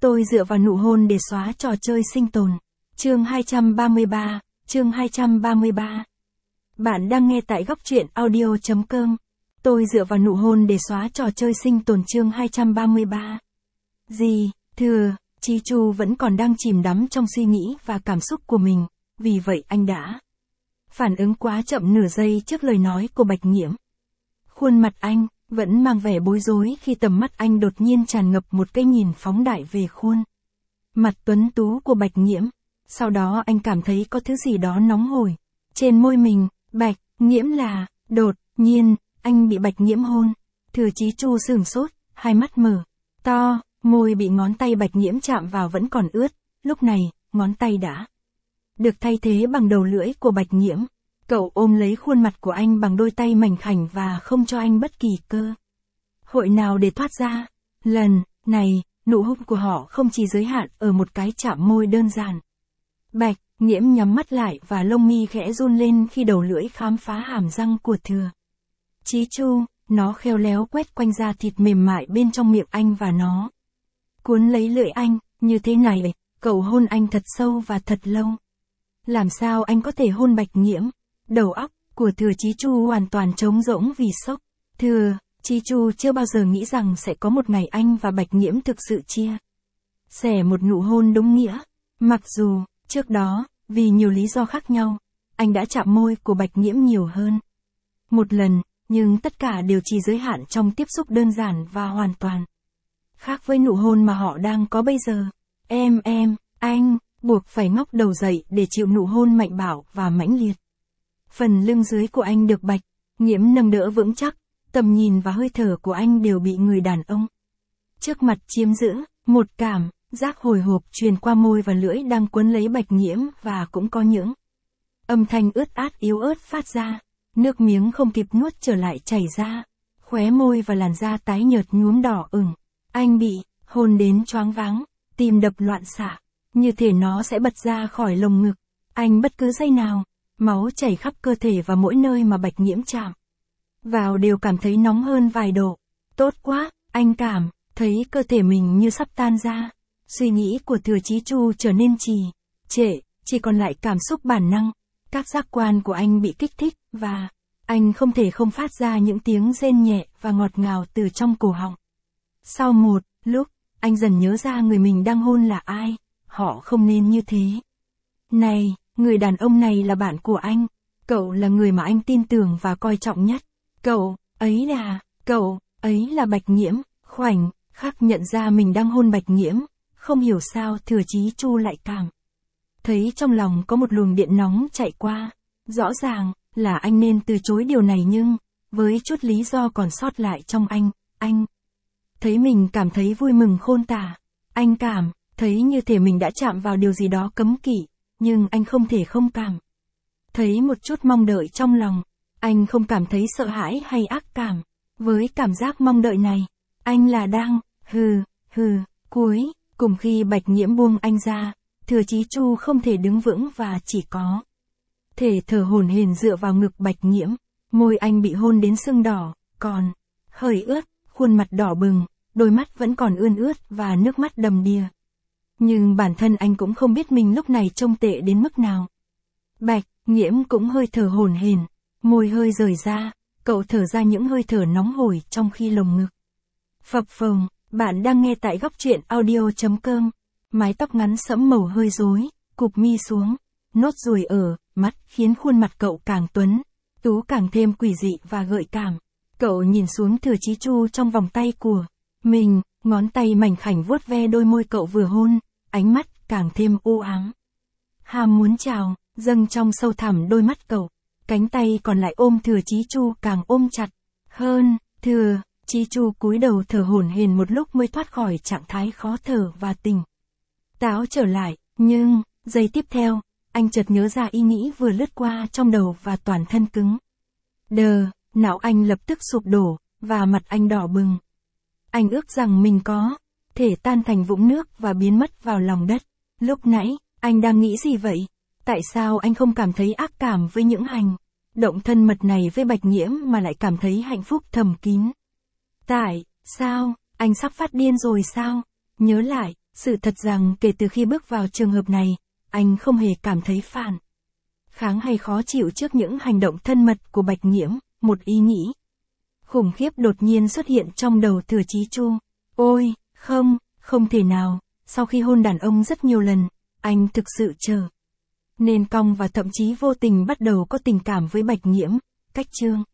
Tôi dựa vào nụ hôn để xóa trò chơi sinh tồn. Chương 233. Bạn đang nghe tại góc truyện audio.com. Tôi dựa vào nụ hôn để xóa trò chơi sinh tồn chương 233. Thưa, Chi Chu vẫn còn đang chìm đắm trong suy nghĩ và cảm xúc của mình, vì vậy anh đã phản ứng quá chậm nửa giây trước lời nói của Bạch Nghiễm. Khuôn mặt anh vẫn mang vẻ bối rối khi tầm mắt anh đột nhiên tràn ngập một cái nhìn phóng đại về khuôn mặt tuấn tú của Bạch Nghiễm. Sau đó anh cảm thấy có thứ gì đó nóng hổi trên môi mình. Bạch Nghiễm là, đột nhiên, anh bị Bạch Nghiễm hôn. Thừa Chí Chu sửng sốt, hai mắt mở to, môi bị ngón tay Bạch Nghiễm chạm vào vẫn còn ướt. Lúc này, ngón tay đã được thay thế bằng đầu lưỡi của Bạch Nghiễm. Cậu ôm lấy khuôn mặt của anh bằng đôi tay mảnh khảnh và không cho anh bất kỳ cơ hội nào để thoát ra. Lần này, nụ hôn của họ không chỉ giới hạn ở một cái chạm môi đơn giản. Bạch Nghiễm nhắm mắt lại và lông mi khẽ run lên khi đầu lưỡi khám phá hàm răng của Thừa Chí Chu. Nó khéo léo quét quanh da thịt mềm mại bên trong miệng anh và nó cuốn lấy lưỡi anh. Như thế này, cậu hôn anh thật sâu và thật lâu. Làm sao anh có thể hôn Bạch Nghiễm? Đầu óc của Thừa Chí Chu hoàn toàn trống rỗng vì sốc. Thừa Chí Chu chưa bao giờ nghĩ rằng sẽ có một ngày anh và Bạch Nghiễm thực sự chia sẻ một nụ hôn đúng nghĩa. Mặc dù, trước đó, vì nhiều lý do khác nhau, anh đã chạm môi của Bạch Nghiễm nhiều hơn một lần, nhưng tất cả đều chỉ giới hạn trong tiếp xúc đơn giản và hoàn toàn khác với nụ hôn mà họ đang có bây giờ. Anh buộc phải ngóc đầu dậy để chịu nụ hôn mạnh bạo và mãnh liệt. Phần lưng dưới của anh được Bạch Nghiễm nâng đỡ vững chắc, tầm nhìn và hơi thở của anh đều bị người đàn ông trước mặt chiếm giữ. Một cảm giác hồi hộp truyền qua môi và lưỡi đang quấn lấy Bạch Nghiễm và cũng có những âm thanh ướt át yếu ớt phát ra. Nước miếng không kịp nuốt trở lại chảy ra, khóe môi và làn da tái nhợt nhuốm đỏ ửng. Anh bị hôn đến choáng váng, tim đập loạn xạ, như thể nó sẽ bật ra khỏi lồng ngực. Anh bất cứ giây nào, máu chảy khắp cơ thể và mỗi nơi mà Bạch Nghiễm chạm vào đều cảm thấy nóng hơn vài độ. Tốt quá, anh cảm thấy cơ thể mình như sắp tan ra. Suy nghĩ của Thừa Chí Chu trở nên trì trệ, chỉ còn lại cảm xúc bản năng. Các giác quan của anh bị kích thích và anh không thể không phát ra những tiếng rên nhẹ và ngọt ngào từ trong cổ họng. Sau một lúc, anh dần nhớ ra người mình đang hôn là ai. Họ không nên như thế. Này, người đàn ông này là bạn của anh. Cậu là người mà anh tin tưởng và coi trọng nhất. Cậu ấy là Bạch Nghiễm. Khoảnh khắc nhận ra mình đang hôn Bạch Nghiễm, không hiểu sao Thừa Chí Chu lại cảm thấy trong lòng có một luồng điện nóng chạy qua. Rõ ràng là anh nên từ chối điều này nhưng, với chút lý do còn sót lại trong anh thấy mình cảm thấy vui mừng khôn tả. Anh cảm thấy như thể mình đã chạm vào điều gì đó cấm kỵ, nhưng anh không thể không cảm thấy một chút mong đợi trong lòng. Anh không cảm thấy sợ hãi hay ác cảm với cảm giác mong đợi này. Anh là đang cuối cùng khi Bạch Nghiễm buông anh ra, Thừa Chí Chu không thể đứng vững và chỉ có thể thở hổn hển dựa vào ngực Bạch Nghiễm. Môi anh bị hôn đến sưng đỏ, còn hơi ướt, khuôn mặt đỏ bừng, đôi mắt vẫn còn ươn ướt và nước mắt đầm đìa. Nhưng bản thân anh cũng không biết mình lúc này trông tệ đến mức nào. Bạch Nghiễm cũng hơi thở hổn hển, môi hơi rời ra, cậu thở ra những hơi thở nóng hổi trong khi lồng ngực phập phồng. Bạn đang nghe tại góc truyện audio.com. Mái tóc ngắn sẫm màu hơi rối, cụp mi xuống, nốt ruồi ở mắt khiến khuôn mặt cậu càng tuấn tú càng thêm quỷ dị và gợi cảm. Cậu nhìn xuống Thừa Chí Chu trong vòng tay của mình, ngón tay mảnh khảnh vuốt ve đôi môi cậu vừa hôn, ánh mắt càng thêm u ám. Ham muốn trào dâng trong sâu thẳm đôi mắt cậu, cánh tay còn lại ôm Thừa Chí Chu càng ôm chặt hơn. Thừa Chí Chu cúi đầu thở hổn hển một lúc mới thoát khỏi trạng thái khó thở và tỉnh táo trở lại, nhưng giây tiếp theo, anh chợt nhớ ra ý nghĩ vừa lướt qua trong đầu và toàn thân cứng đờ. Não anh lập tức sụp đổ và mặt anh đỏ bừng. Anh ước rằng mình có thể tan thành vũng nước và biến mất vào lòng đất. Lúc nãy, anh đang nghĩ gì vậy? Tại sao anh không cảm thấy ác cảm với những hành động thân mật này với Bạch Nghiễm mà lại cảm thấy hạnh phúc thầm kín? Tại sao, anh sắp phát điên rồi sao? Nhớ lại, Sự thật rằng kể từ khi bước vào trường hợp này, anh không hề cảm thấy phản kháng hay khó chịu trước những hành động thân mật của Bạch Nghiễm, một ý nghĩ khủng khiếp đột nhiên xuất hiện trong đầu Thừa Chí Chu. Ôi, không thể nào, sau khi hôn đàn ông rất nhiều lần, anh thực sự nên cong và thậm chí vô tình bắt đầu có tình cảm với Bạch Nghiễm, cách chương.